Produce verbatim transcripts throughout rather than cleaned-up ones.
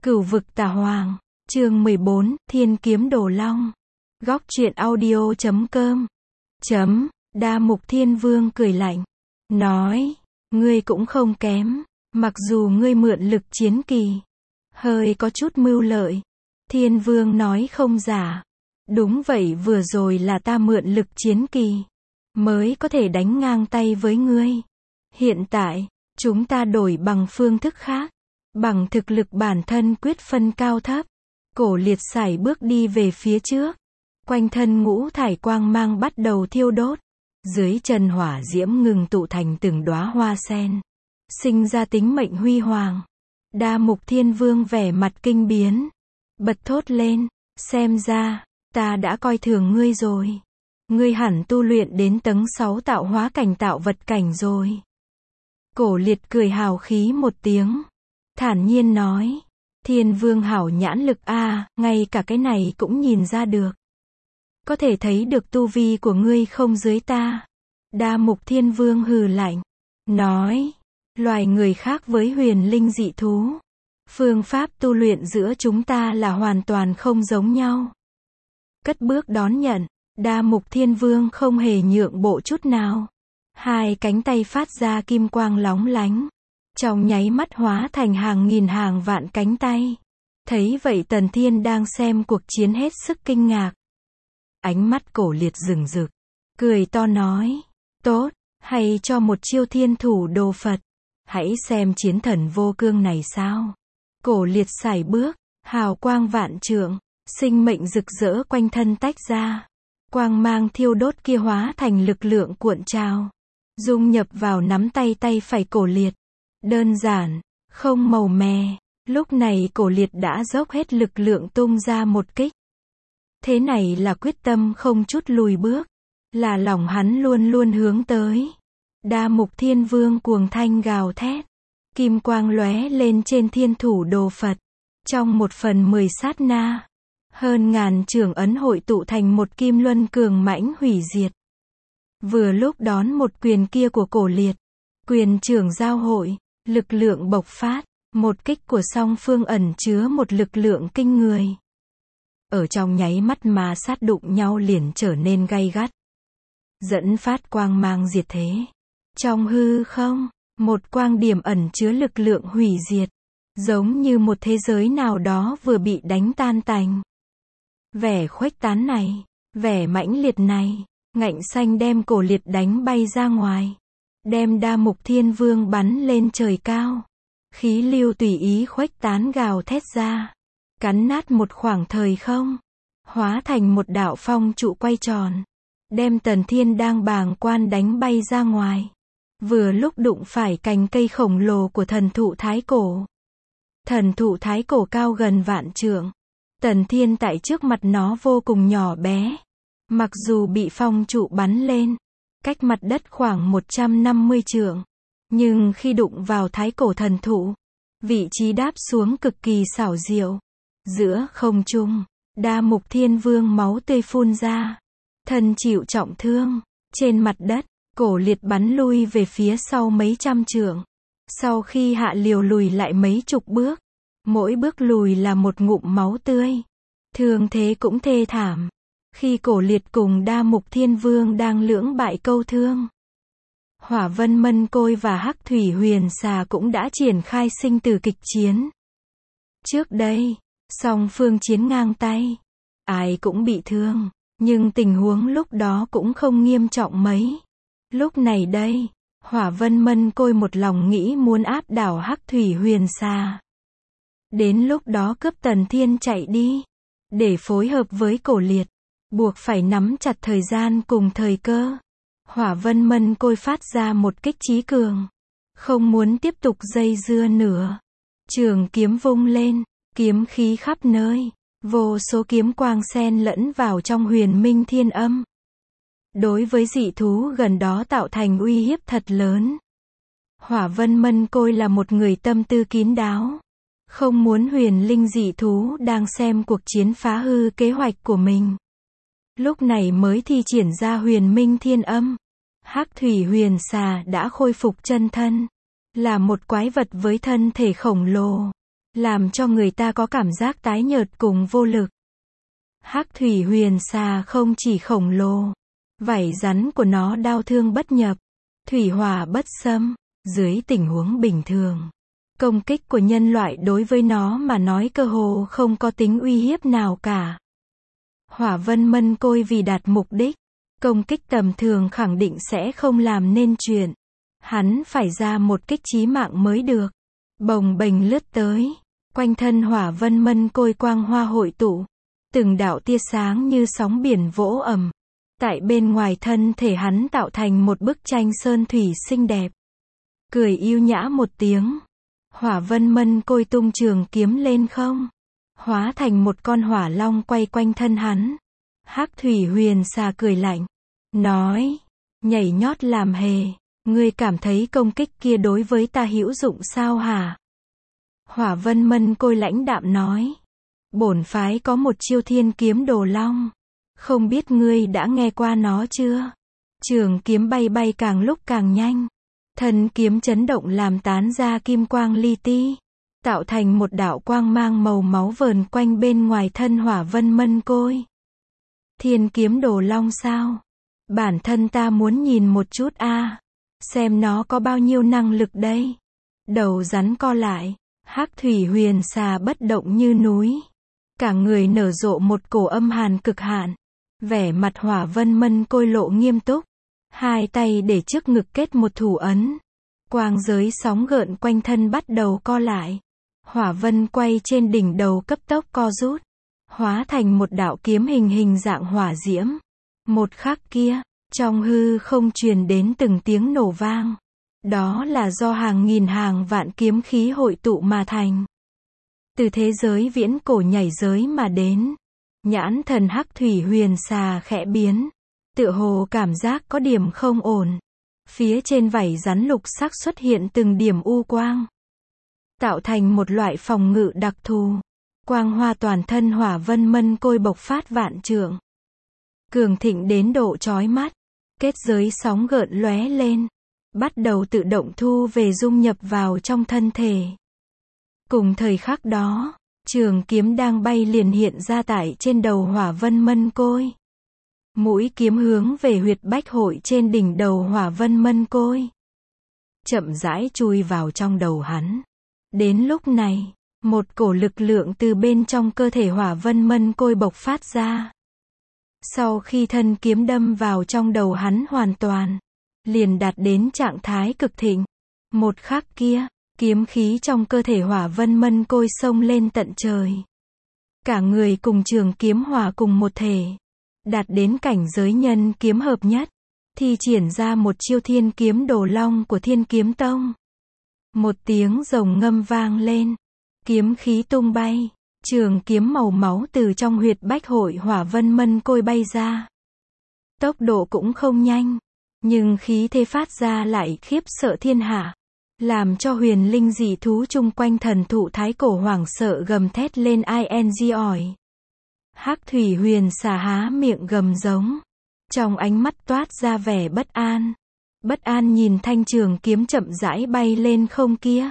Cửu vực tà hoàng, chương mười bốn, Thiên kiếm đồ long. Góc truyện audio chấm com. Chấm, Đa Mục Thiên Vương cười lạnh. Nói, ngươi cũng không kém, mặc dù ngươi mượn lực chiến kỳ. Hơi có chút mưu lợi. Thiên Vương nói không giả. Đúng vậy, vừa rồi là ta mượn lực chiến kỳ. Mới có thể đánh ngang tay với ngươi. Hiện tại, chúng ta đổi bằng phương thức khác. Bằng thực lực bản thân quyết phân cao thấp. Cổ liệt sải bước đi về phía trước. Quanh thân ngũ thải quang mang bắt đầu thiêu đốt. Dưới chân hỏa diễm ngừng tụ thành từng đóa hoa sen. Sinh ra tính mệnh huy hoàng. Đa Mục Thiên Vương vẻ mặt kinh biến. Bật thốt lên, xem ra, ta đã coi thường ngươi rồi. Ngươi hẳn tu luyện đến tầng sáu tạo hóa cảnh tạo vật cảnh rồi. Cổ liệt cười hào khí một tiếng. Thản nhiên nói, Thiên Vương hảo nhãn lực a, à, ngay cả cái này cũng nhìn ra được. Có thể thấy được tu vi của ngươi không dưới ta. Đa Mục Thiên Vương hừ lạnh, nói, loài người khác với huyền linh dị thú. Phương pháp tu luyện giữa chúng ta là hoàn toàn không giống nhau. Cất bước đón nhận, Đa Mục Thiên Vương không hề nhượng bộ chút nào. Hai cánh tay phát ra kim quang lóng lánh. Trong nháy mắt hóa thành hàng nghìn hàng vạn cánh tay. Thấy vậy Tần Thiên đang xem cuộc chiến hết sức kinh ngạc. Ánh mắt cổ liệt rừng rực. Cười to nói, tốt, hay cho một chiêu thiên thủ đồ Phật. Hãy xem chiến thần vô cương này sao. Cổ liệt sải bước, hào quang vạn trượng, sinh mệnh rực rỡ quanh thân tách ra. Quang mang thiêu đốt kia hóa thành lực lượng cuộn trào. Dung nhập vào nắm tay tay phải cổ liệt. Đơn giản, không màu mè. Lúc này cổ liệt đã dốc hết lực lượng tung ra một kích. Thế này là quyết tâm không chút lùi bước. Là lòng hắn luôn luôn hướng tới. Đa Mục Thiên Vương cuồng thanh gào thét. Kim quang lóe lên trên thiên thủ đồ Phật. Trong một phần mười sát na. Hơn ngàn trường ấn hội tụ thành một kim luân cường mãnh hủy diệt. Vừa lúc đón một quyền kia của cổ liệt. Quyền trưởng giao hội. Lực lượng bộc phát, một kích của song phương ẩn chứa một lực lượng kinh người. Ở trong nháy mắt mà sát đụng nhau liền trở nên gay gắt. Dẫn phát quang mang diệt thế. Trong hư không, một quang điểm ẩn chứa lực lượng hủy diệt. Giống như một thế giới nào đó vừa bị đánh tan tành. Vẻ khuếch tán này, vẻ mãnh liệt này, ngạnh xanh đem cổ liệt đánh bay ra ngoài. Đem Đa Mục Thiên Vương bắn lên trời cao. Khí lưu tùy ý khuếch tán gào thét ra. Cắn nát một khoảng thời không. Hóa thành một đạo phong trụ quay tròn. Đem Tần Thiên đang bàng quan đánh bay ra ngoài. Vừa lúc đụng phải cành cây khổng lồ của thần thụ thái cổ. Thần thụ thái cổ cao gần vạn trượng. Tần Thiên tại trước mặt nó vô cùng nhỏ bé. Mặc dù bị phong trụ bắn lên. Cách mặt đất khoảng một trăm năm mươi trượng. Nhưng khi đụng vào thái cổ thần thụ, vị trí đáp xuống cực kỳ xảo diệu. Giữa không trung, Đa Mục Thiên Vương máu tươi phun ra. Thân chịu trọng thương. Trên mặt đất, cổ liệt bắn lui về phía sau mấy trăm trượng. Sau khi hạ liều lùi lại mấy chục bước. Mỗi bước lùi là một ngụm máu tươi. Thương thế cũng thê thảm. Khi cổ liệt cùng Đa Mục Thiên Vương đang lưỡng bại câu thương. Hỏa Vân Mân Côi và Hắc Thủy Huyền Xà cũng đã triển khai sinh tử kịch chiến. Trước đây, song phương chiến ngang tay. Ai cũng bị thương, nhưng tình huống lúc đó cũng không nghiêm trọng mấy. Lúc này đây, Hỏa Vân Mân Côi một lòng nghĩ muốn áp đảo Hắc Thủy Huyền Xà. Đến lúc đó cướp Tần Thiên chạy đi. Để phối hợp với cổ liệt. Buộc phải nắm chặt thời gian cùng thời cơ. Hỏa Vân Mân Côi phát ra một kích chí cường. Không muốn tiếp tục dây dưa nữa. Trường kiếm vung lên, kiếm khí khắp nơi. Vô số kiếm quang xen lẫn vào trong huyền minh thiên âm. Đối với dị thú gần đó tạo thành uy hiếp thật lớn. Hỏa Vân Mân Côi là một người tâm tư kín đáo. Không muốn huyền linh dị thú đang xem cuộc chiến phá hư kế hoạch của mình. Lúc này mới thi triển ra huyền minh thiên âm. Hắc Thủy Huyền Xà đã khôi phục chân thân. Là một quái vật với thân thể khổng lồ. làm cho người ta có cảm giác tái nhợt cùng vô lực. Hắc thủy huyền xà không chỉ khổng lồ, vảy rắn của nó đao thương bất nhập, thủy hỏa bất xâm, dưới tình huống bình thường. Công kích của nhân loại đối với nó mà nói cơ hồ không có tính uy hiếp nào cả. Hỏa vân mân côi vì đạt mục đích, công kích tầm thường khẳng định sẽ không làm nên chuyện. Hắn phải ra một kích chí mạng mới được. Bồng bềnh lướt tới, quanh thân hỏa vân mân côi quang hoa hội tụ, từng đạo tia sáng như sóng biển vỗ ầm. Tại bên ngoài thân thể hắn tạo thành một bức tranh sơn thủy xinh đẹp. Cười yêu nhã một tiếng, hỏa vân mân côi tung trường kiếm lên không, hóa thành một con hỏa long quay quanh thân hắn. Hắc thủy huyền xà cười lạnh, nói, nhảy nhót làm hề, ngươi cảm thấy công kích kia đối với ta hữu dụng sao hả? Hỏa vân mân côi lãnh đạm nói, bổn phái có một chiêu thiên kiếm đồ long, không biết ngươi đã nghe qua nó chưa? Trường kiếm bay bay càng lúc càng nhanh, thân kiếm chấn động làm tán ra kim quang li ti, tạo thành một đạo quang mang màu máu vờn quanh bên ngoài thân hỏa vân mân côi. Thiên kiếm đồ long sao? Bản thân ta muốn nhìn một chút a, à, xem nó có bao nhiêu năng lực đây. Đầu rắn co lại, hắc thủy huyền xà bất động như núi, cả người nở rộ một cổ âm hàn cực hạn. Vẻ mặt hỏa vân mân côi lộ nghiêm túc, hai tay để trước ngực kết một thủ ấn. Quang giới sóng gợn quanh thân bắt đầu co lại. Hỏa vân quay trên đỉnh đầu cấp tốc co rút, hóa thành một đạo kiếm hình hình dạng hỏa diễm. Một khắc kia, trong hư không truyền đến từng tiếng nổ vang. Đó là do hàng nghìn hàng vạn kiếm khí hội tụ mà thành. Từ thế giới viễn cổ nhảy giới mà đến. Nhãn thần hắc thủy huyền xà khẽ biến, tựa hồ cảm giác có điểm không ổn. Phía trên vảy rắn lục sắc xuất hiện từng điểm u quang, tạo thành một loại phòng ngự đặc thù. Quang hoa toàn thân hỏa vân mân côi bộc phát vạn trượng, cường thịnh đến độ chói mắt. Kết giới sóng gợn lóe lên, bắt đầu tự động thu về dung nhập vào trong thân thể. Cùng thời khắc đó, trường kiếm đang bay liền hiện ra tại trên đầu hỏa vân mân côi. Mũi kiếm hướng về huyệt bách hội trên đỉnh đầu hỏa vân mân côi, chậm rãi chui vào trong đầu hắn. Đến lúc này, một cổ lực lượng từ bên trong cơ thể hỏa vân mân côi bộc phát ra. Sau khi thân kiếm đâm vào trong đầu hắn hoàn toàn, liền đạt đến trạng thái cực thịnh. Một khắc kia, kiếm khí trong cơ thể hỏa vân mân côi xông lên tận trời. Cả người cùng trường kiếm hòa cùng một thể, đạt đến cảnh giới nhân kiếm hợp nhất, thi triển ra một chiêu thiên kiếm đồ long của Thiên Kiếm Tông. Một tiếng rồng ngâm vang lên, kiếm khí tung bay, trường kiếm màu máu từ trong huyệt bách hội hỏa vân mân côi bay ra. Tốc độ cũng không nhanh, nhưng khí thế phát ra lại khiếp sợ thiên hạ, làm cho huyền linh dị thú chung quanh thần thụ thái cổ hoảng sợ gầm thét lên ing ỏi. Hắc thủy huyền xà há miệng gầm giống, trong ánh mắt toát ra vẻ bất an. Bất an nhìn thanh trường kiếm chậm rãi bay lên không kia,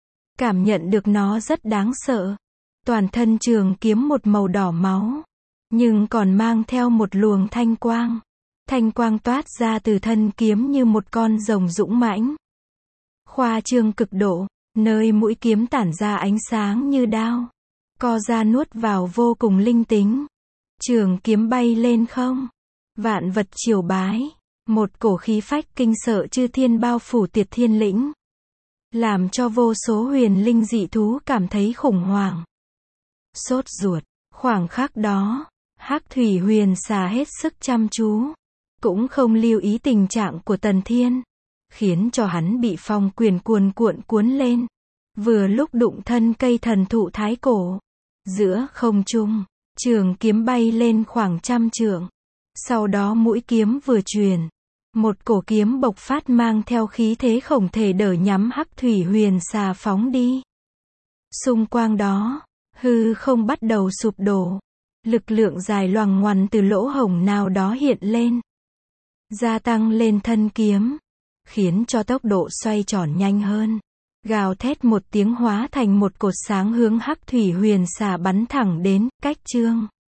cảm nhận được nó rất đáng sợ. Toàn thân trường kiếm một màu đỏ máu, nhưng còn mang theo một luồng thanh quang. Thanh quang toát ra từ thân kiếm như một con rồng dũng mãnh, khoa trương cực độ, nơi mũi kiếm tản ra ánh sáng như đao, co ra nuốt vào vô cùng linh tính. Trường kiếm bay lên không, vạn vật triều bái, một cổ khí phách kinh sợ chư thiên bao phủ Tiệt Thiên Lĩnh, làm cho vô số huyền linh dị thú cảm thấy khủng hoảng, sốt ruột. Khoảng khắc đó, hắc thủy huyền xà hết sức chăm chú, cũng không lưu ý tình trạng của Tần Thiên, khiến cho hắn bị phong quyền cuồn cuộn cuốn lên, vừa lúc đụng thân cây thần thụ thái cổ. Giữa không trung, trường kiếm bay lên khoảng trăm trượng, sau đó mũi kiếm vừa truyền, một cổ kiếm bộc phát mang theo khí thế khổng thể đỡ nhắm hắc thủy huyền xà phóng đi. Xung quanh đó, hư không bắt đầu sụp đổ, lực lượng dài loằng ngoằn từ lỗ hổng nào đó hiện lên, gia tăng lên thân kiếm, khiến cho tốc độ xoay tròn nhanh hơn. Gào thét một tiếng hóa thành một cột sáng hướng Hắc Thủy Huyền Xà bắn thẳng đến, cách Trương